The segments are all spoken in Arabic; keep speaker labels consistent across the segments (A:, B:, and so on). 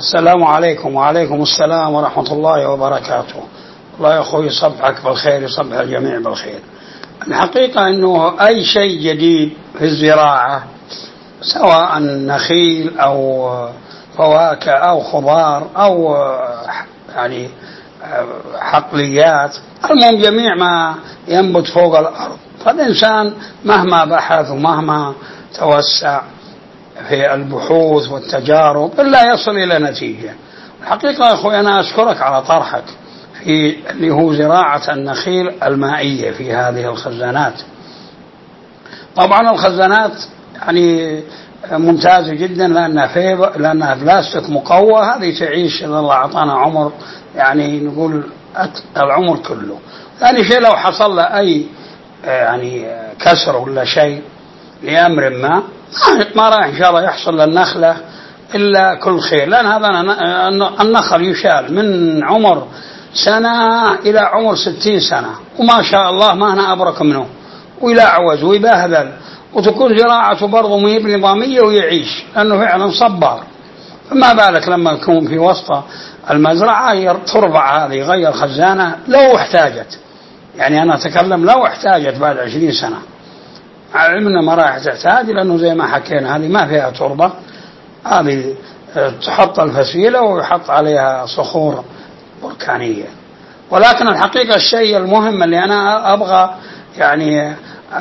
A: السلام عليكم. وعليكم السلام ورحمة الله وبركاته. الله يا أخوي يصبحك بالخير، يصبح الجميع بالخير. الحقيقة أنه أي شيء جديد في الزراعة سواء نخيل أو فواكه أو خضار أو يعني حقليات، المهم جميع ما ينبت فوق الأرض، فالإنسان مهما بحث ومهما توسع في البحوث والتجارب إلا يصل إلى نتيجة. الحقيقة يا أخوي أنا أشكرك على طرحك في اللي هو زراعة النخيل المائية في هذه الخزانات. طبعا الخزانات يعني ممتازة جدا لأنها بلاستيك مقوى، هذه تعيش إذا الله أعطانا عمر، يعني نقول العمر كله. ثاني شيء لو حصل له أي يعني كسر ولا شيء لأمر ما راح إن شاء الله يحصل للنخلة إلا كل خير، لأن هذا النخل يشال من عمر سنة إلى عمر 60 سنة وما شاء الله ما هنا أبرك منه، ويلعوز ويبهذل، وتكون زراعته برضه مهيب نظامية ويعيش لأنه فعلا صبار. فما بالك لما يكون في وسط المزرعة تربع هذه غير خزانة لو احتاجت، يعني أنا أتكلم لو احتاجت بعد 20 سنة، على علم أنها ما راح تحتاج لأنه زي ما حكينا هذه ما فيها تربة، هذه تحط الفسيلة ويحط عليها صخور بركانية. ولكن الحقيقة الشيء المهم اللي أنا أبغى يعني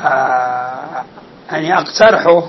A: أقترحه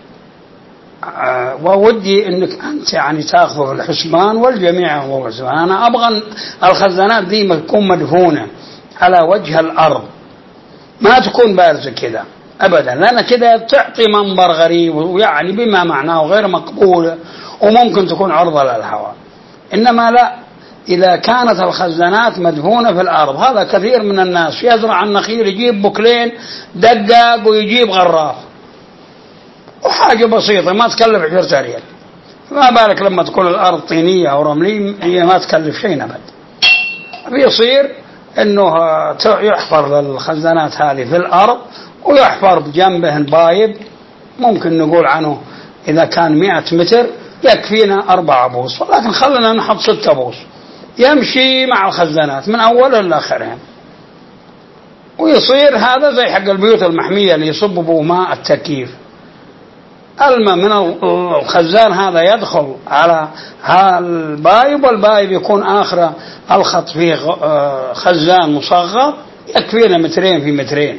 A: وودي أنك أنت يعني تأخذه في الحسبان والجميع يأخذه في الحسبان. أنا أبغى الخزانات دي تكون مدفونة على وجه الأرض، ما تكون بارزة كذا أبدا، لأن كذا تعطي منظر غريب ويعني بما معناه غير مقبول وممكن تكون عرضة للهواء. إنما لا، إذا كانت الخزانات مدفونة في الأرض، هذا كثير من الناس يزرع النخيل يجيب بكلين دقاق ويجيب غراف وحاجة بسيطة ما تكلف 10 ريال، ما بالك لما تكون الأرض طينية أو رملية هي ما تكلف شيء أبدا. بيصير أنه يحفر الخزانات هذه في الأرض ويحفر بجنبه بايب، ممكن نقول عنه إذا كان 100 متر يكفينا 4 بوص، ولكن خلنا نحط 6 بوص يمشي مع الخزانات من أولها لآخرها، ويصير هذا زي حق البيوت المحمية اللي يصبوا ماء التكييف، الماء من الخزان هذا يدخل على البايب، والبايب يكون آخر الخط فيه خزان مصغر يكفينا 2 في 2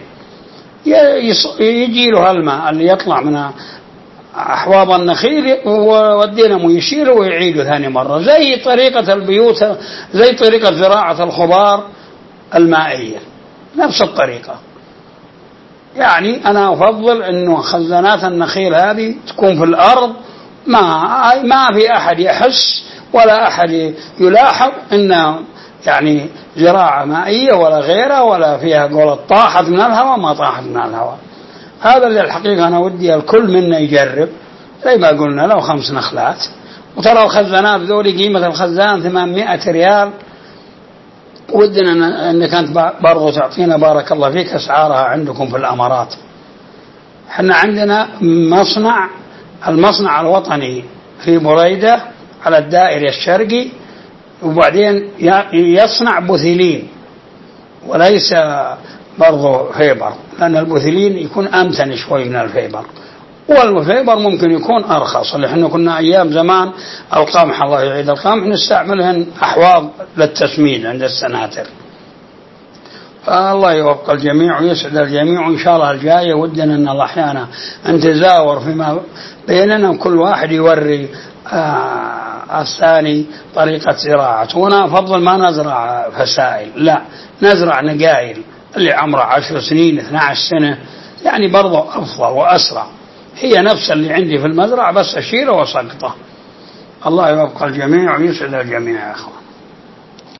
A: يجي له الماء اللي يطلع من أحواض النخيل والدينامو يشيله ويعيده ثاني مرة، زي طريقة البيوت، زي طريقة زراعة الخضار المائية نفس الطريقة. يعني أنا أفضل أنه خزانات النخيل هذه تكون في الأرض، ما في أحد يحس ولا أحد يلاحظ أنها يعني زراعة مائية ولا غيرها، ولا فيها قولة طاحت من الهواء ما طاحت من الهواء. هذا اللي الحقيقة أنا ودي الكل منا يجرب، زي ما قلنا لو 5 نخلات. وترى الخزانات ذولي قيمة الخزان 800 ريال، ودنا أنك أنت برضو تعطينا بارك الله فيك أسعارها عندكم في الأمارات. احنا عندنا المصنع الوطني في بريدة على الدائري الشرقي، وبعدين يصنع بوثيلين وليس برضو فيبر، لأن البوثيلين يكون أمتن شوي من الفيبر، والفيبر ممكن يكون أرخص. اللي احنا كنا أيام زمان القمح، الله يعيد القمح، نستعملهن أحواض للتسميد عند السناتر. فالله يوفق الجميع ويسعد الجميع، وإن شاء الله الجاية ودنا أن الله أحيانا نتزاور فيما بيننا وكل واحد يوري الثاني طريقة زراعته. وأنا أفضل ما نزرع فسائل، لا نزرع نقايل اللي عمره 10 سنين 12 سنة، يعني برضو أفضل وأسرع، هي نفس اللي عندي في المزرعة بس أشيله وسقطه. الله يوفق الجميع ويسعد الجميع يا أخوان.